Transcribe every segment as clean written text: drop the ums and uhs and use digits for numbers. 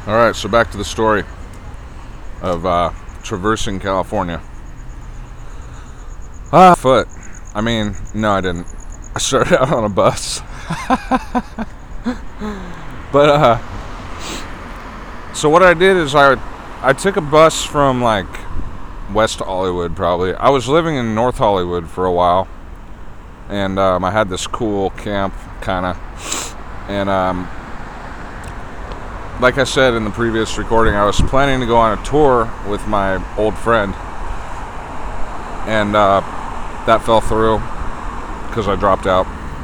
Alright, so back to the story of traversing California. Foot. I mean, no, I didn't. I started out on a bus. But, so what I did is I took a bus from, like, West Hollywood, probably. I was living in North Hollywood for a while. And I had this cool camp, kind of. And, like I said in the previous recording, I was planning to go on a tour with my old friend. And that fell through because I dropped out.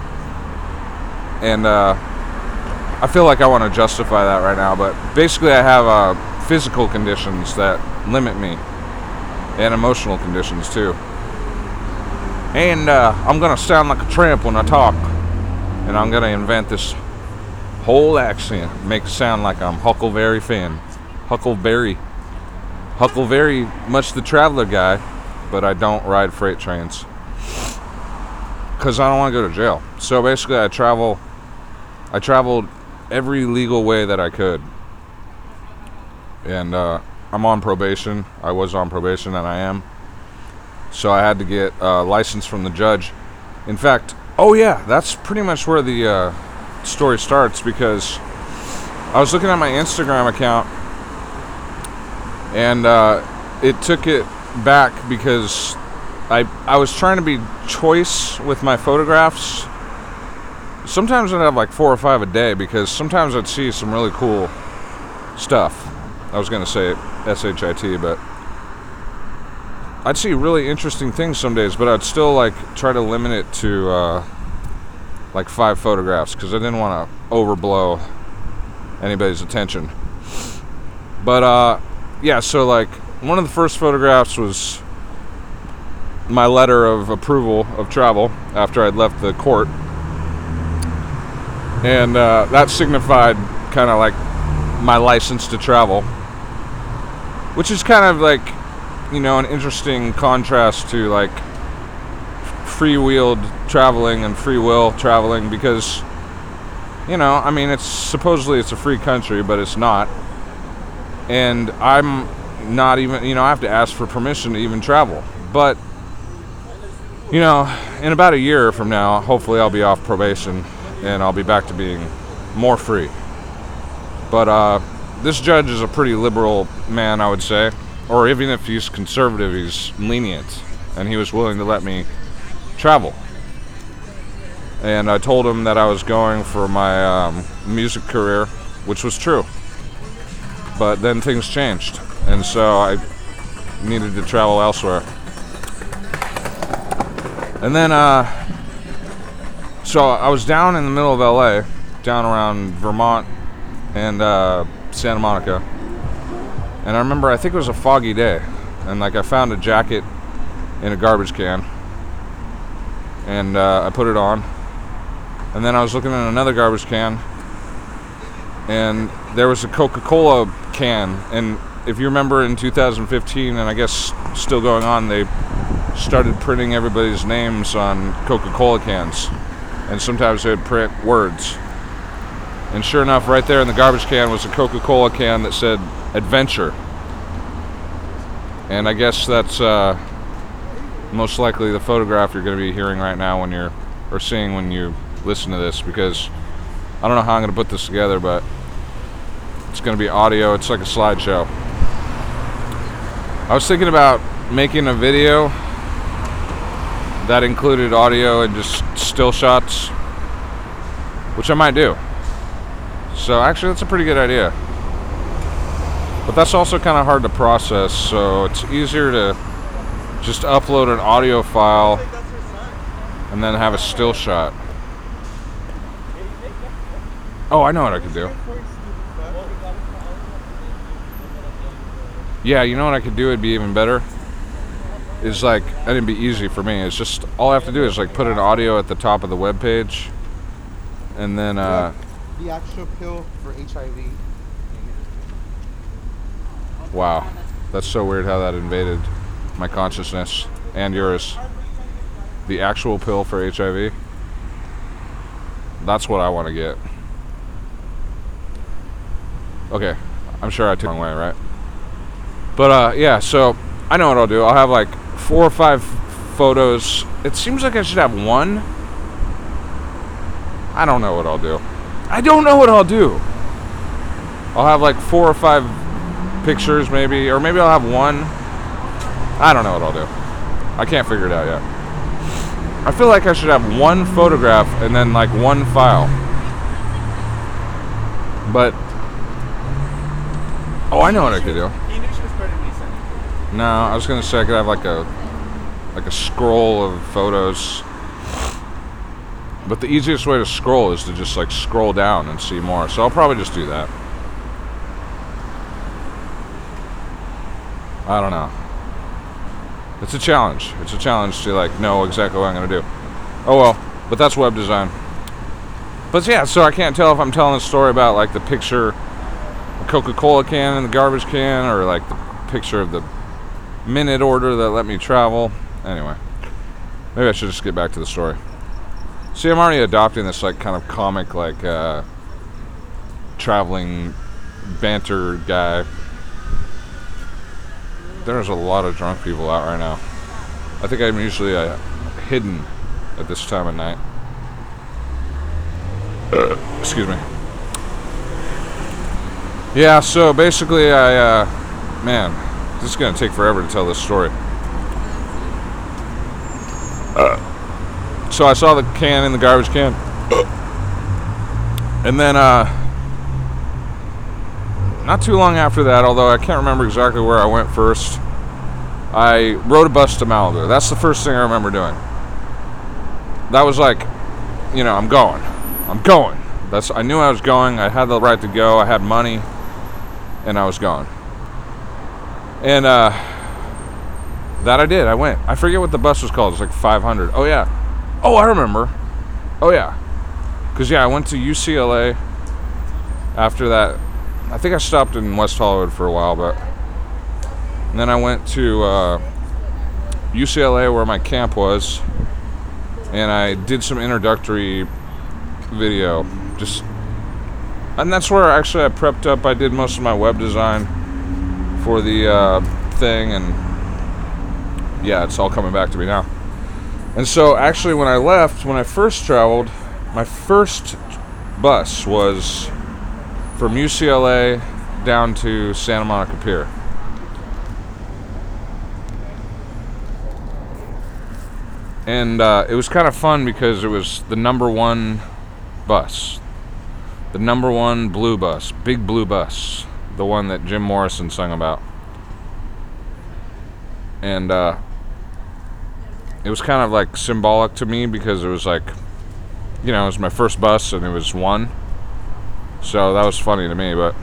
And I feel like I want to justify that right now. But basically I have physical conditions that limit me. And emotional conditions too. And I'm going to sound like a tramp when I talk. And I'm going to invent this whole accent. Make it sound like I'm Huckleberry Finn. Huckleberry much the traveler guy. But I don't ride freight trains. Because I don't want to go to jail. So basically I traveled every legal way that I could. And I'm on probation. I was on probation and I am. So I had to get a license from the judge. In fact, that's pretty much where the story starts, because I was looking at my Instagram account and it took it back because I was trying to be choice with my photographs. Sometimes I'd have like 4 or 5 a day, because sometimes I'd see some really cool stuff. I was going to say SHIT, but I'd see really interesting things some days, but I'd still like try to limit it to like 5 photographs, because I didn't want to overblow anybody's attention. But so like one of the first photographs was my letter of approval of travel after I'd left the court. And that signified kind of like my license to travel, which is kind of like, you know, an interesting contrast to like free-wheeled traveling and free will traveling, because, you know, I mean, it's supposedly it's a free country, but it's not. And I'm not even, you know, I have to ask for permission to even travel. But, you know, in about a year from now, hopefully I'll be off probation and I'll be back to being more free. But this judge is a pretty liberal man, I would say. Or even if he's conservative, he's lenient. And he was willing to let me travel. And I told him that I was going for my music career, which was true. But then things changed. And so I needed to travel elsewhere. And then, so I was down in the middle of LA, down around Vermont and Santa Monica. And I remember, I think it was a foggy day. And like I found a jacket in a garbage can. And I put it on. And then I was looking in another garbage can. And there was a Coca-Cola can. And if you remember in 2015, and I guess still going on, they started printing everybody's names on Coca-Cola cans. And sometimes they would print words. And sure enough, right there in the garbage can was a Coca-Cola can that said Adventure. And I guess that's most likely the photograph you're going to be hearing right now or seeing when you listen to this, because I don't know how I'm going to put this together, but it's going to be audio. It's like a slideshow. I was thinking about making a video that included audio and just still shots, which I might do. So actually that's a pretty good idea. But that's also kind of hard to process, so it's easier to just upload an audio file and then have a still shot. Oh, I know what I could do. Yeah, you know what I could do? It'd be even better. Is like, and it'd be easy for me. It's just, all I have to do is like put an audio at the top of the web page, and then the actual pill for HIV. Wow, that's so weird how that invaded my consciousness and yours. The actual pill for HIV. That's what I want to get. Okay, I'm sure I took the wrong way, right? But yeah, so I know what I'll do. I'll have like 4 or 5 photos. It seems like I should have one. I don't know what I'll do. I don't know what I'll do. I'll have like 4 or 5 pictures maybe, or maybe I'll have one. I don't know what I'll do. I can't figure it out yet. I feel like I should have one photograph and then like one file. But oh, I know what I could do. No, I was gonna say I could have like a scroll of photos. But the easiest way to scroll is to just like scroll down and see more. So I'll probably just do that. I don't know. It's a challenge. It's a challenge to like know exactly what I'm gonna do. Oh well, but that's web design. But yeah, so I can't tell if I'm telling a story about like the picture, a Coca-Cola can in the garbage can, or like the picture of the minute order that let me travel. Anyway, maybe I should just get back to the story. See, I'm already adopting this like kind of comic, like traveling banter guy. There's a lot of drunk people out right now. I think I'm usually hidden at this time of night. Excuse me. Yeah, so basically man, this is gonna take forever to tell this story. So I saw the can in the garbage can. And then not too long after that, although I can't remember exactly where I went first, I rode a bus to Malibu. That's the first thing I remember doing. That was like, you know, I'm going. I knew I was going. I had the right to go. I had money, and I was going. And that I did. I went. I forget what the bus was called. It was like 500. Oh yeah. Oh, I remember. Oh yeah. Because yeah, I went to UCLA after that. I think I stopped in West Hollywood for a while, but and then I went to UCLA where my camp was, and I did some introductory video. And that's where actually I prepped up. I did most of my web design for the thing, and yeah, it's all coming back to me now. And so actually when I left, when I first traveled, my first bus was from UCLA down to Santa Monica Pier. And it was kind of fun because it was the #1 bus. The #1 blue bus. Big blue bus. The one that Jim Morrison sung about. And it was kind of like symbolic to me because it was like, you know, it was my first bus and it was one. So that was funny to me, but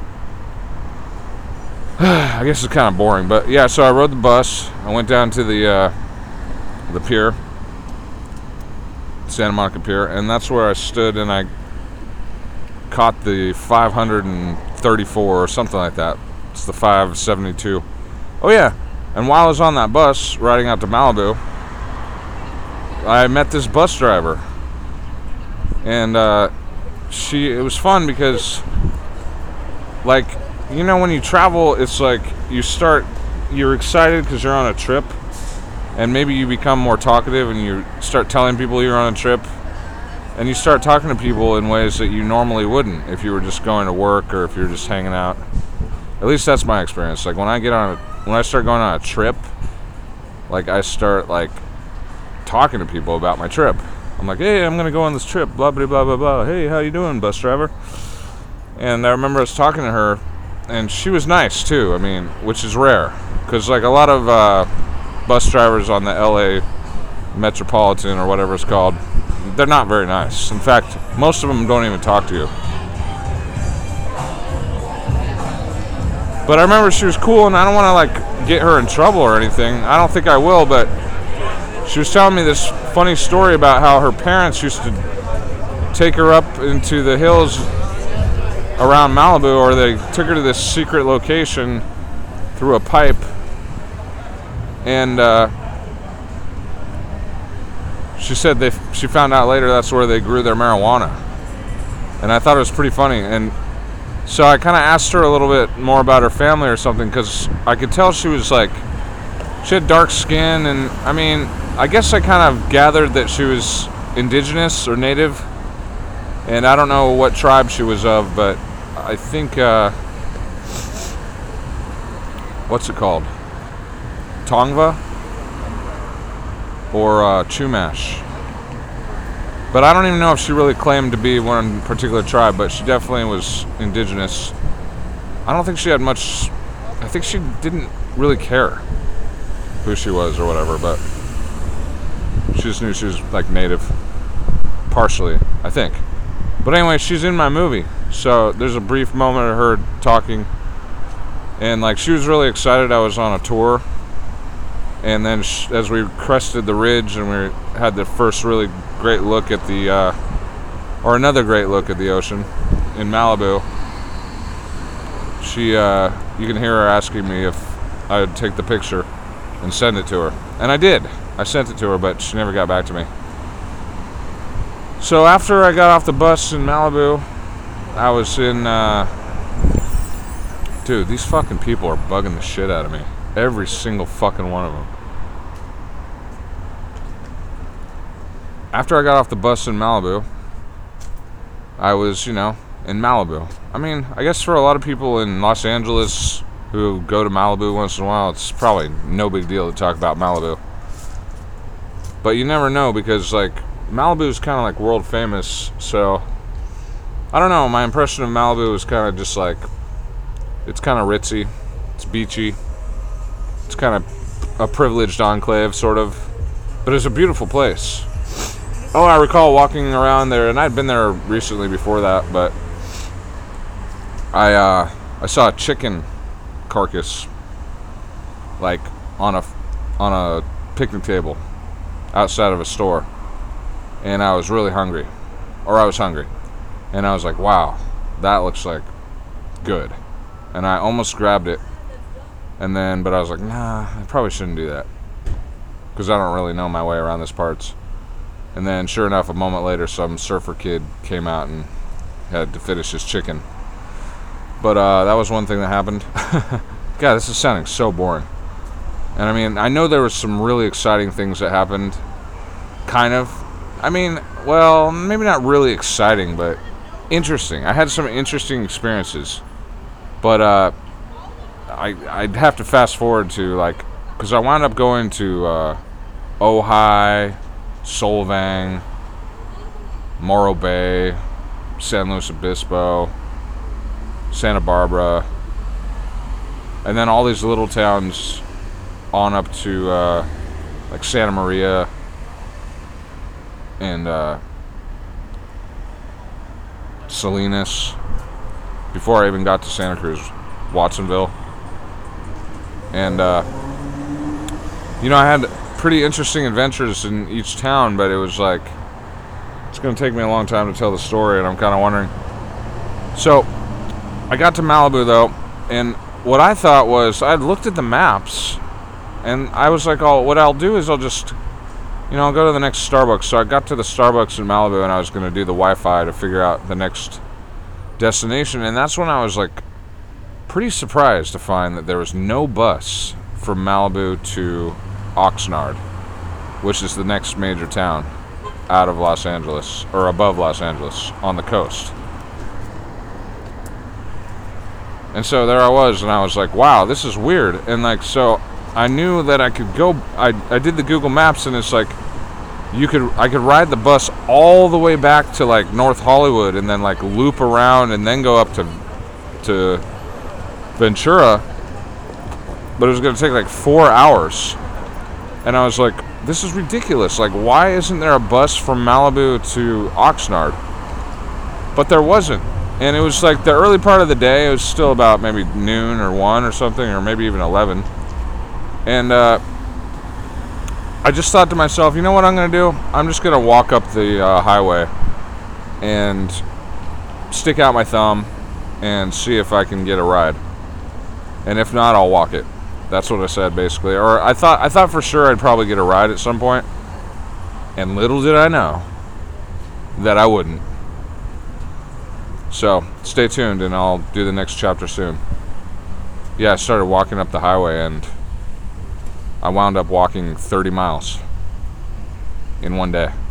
I guess it's kind of boring. But yeah, so I rode the bus. I went down to the pier, Santa Monica Pier, and that's where I stood and I caught the 534 or something like that. It's the 572. Oh yeah, and while I was on that bus riding out to Malibu, I met this bus driver, and it was fun because, like, you know, when you travel, it's like you're excited because you're on a trip, and maybe you become more talkative and you start telling people you're on a trip, and you start talking to people in ways that you normally wouldn't if you were just going to work or if you're just hanging out. At least that's my experience. Like when I start going on a trip, like I start like talking to people about my trip. I'm like, hey, I'm gonna go on this trip, blah blah blah blah blah. Hey, how you doing, bus driver? And I remember I was talking to her, and she was nice too. I mean, which is rare, because like a lot of bus drivers on the LA Metropolitan or whatever it's called, they're not very nice. In fact, most of them don't even talk to you. But I remember she was cool, and I don't want to like get her in trouble or anything. I don't think I will, but she was telling me this funny story about how her parents used to take her up into the hills around Malibu, or they took her to this secret location through a pipe, and she said she found out later that's where they grew their marijuana. And I thought it was pretty funny. And So I kind of asked her a little bit more about her family or something, because I could tell she was like, she had dark skin, and I mean, I guess I kind of gathered that she was indigenous or native, and I don't know what tribe she was of, but I think, what's it called? Tongva? Or Chumash. But I don't even know if she really claimed to be one particular tribe, but she definitely was indigenous. I don't think she had much, I think she didn't really care who she was or whatever, but she just knew she was like native, partially, I think. But anyway, she's in my movie, so there's a brief moment of her talking, and like she was really excited I was on a tour. And then as we crested the ridge and we had the first really great look at the, or another great look at the ocean in Malibu, she, you can hear her asking me if I would take the picture and send it to her. And I did. I sent it to her, but she never got back to me. So after I got off the bus in Malibu, I was in, dude, these fucking people are bugging the shit out of me. Every single fucking one of them. After I got off the bus in Malibu, I was, in Malibu. I mean, I guess for a lot of people in Los Angeles who go to Malibu once in a while, it's probably no big deal to talk about Malibu. But you never know, because, like, Malibu is kind of like world famous, so I don't know. My impression of Malibu is kind of just like, it's kind of ritzy, it's beachy, it's kind of a privileged enclave, sort of, but it's a beautiful place. Oh, I recall walking around there, and I'd been there recently before that, but I saw a chicken carcass, like on a picnic table outside of a store, and I was really hungry, and I was like, wow, that looks like good, and I almost grabbed it, but I was like, nah, I probably shouldn't do that, because I don't really know my way around these parts. And then, sure enough, a moment later, some surfer kid came out and had to finish his chicken. But that was one thing that happened. God, this is sounding so boring. And I mean, I know there was some really exciting things that happened. Kind of. I mean, well, maybe not really exciting, but interesting. I had some interesting experiences. But I'd have to fast forward to, like, because I wound up going to Ojai, Solvang, Morro Bay, San Luis Obispo, Santa Barbara, and then all these little towns on up to like Santa Maria and Salinas, before I even got to Santa Cruz, Watsonville. And I had pretty interesting adventures in each town, but it was like, it's going to take me a long time to tell the story, and I'm kind of wondering. So I got to Malibu though, and what I thought was, I'd looked at the maps, and I was like, oh, what I'll do is I'll just, I'll go to the next Starbucks. So I got to the Starbucks in Malibu, and I was going to do the Wi-Fi to figure out the next destination, and that's when I was like pretty surprised to find that there was no bus from Malibu to Oxnard, which is the next major town out of Los Angeles, or above Los Angeles, on the coast. And so there I was, and I was like, wow, this is weird. And like, so I knew that I could go, I did the Google Maps, and it's like, I could ride the bus all the way back to like North Hollywood, and then like loop around, and then go up to Ventura, but it was going to take like 4 hours. And I was like, this is ridiculous. Like, why isn't there a bus from Malibu to Oxnard? But there wasn't. And it was like the early part of the day. It was still about maybe noon or 1 or something, or maybe even 11. And I just thought to myself, you know what I'm going to do? I'm just going to walk up the highway and stick out my thumb and see if I can get a ride. And if not, I'll walk it. That's what I said, basically. Or I thought for sure I'd probably get a ride at some point. And little did I know that I wouldn't. So stay tuned, and I'll do the next chapter soon. Yeah, I started walking up the highway, and I wound up walking 30 miles in one day.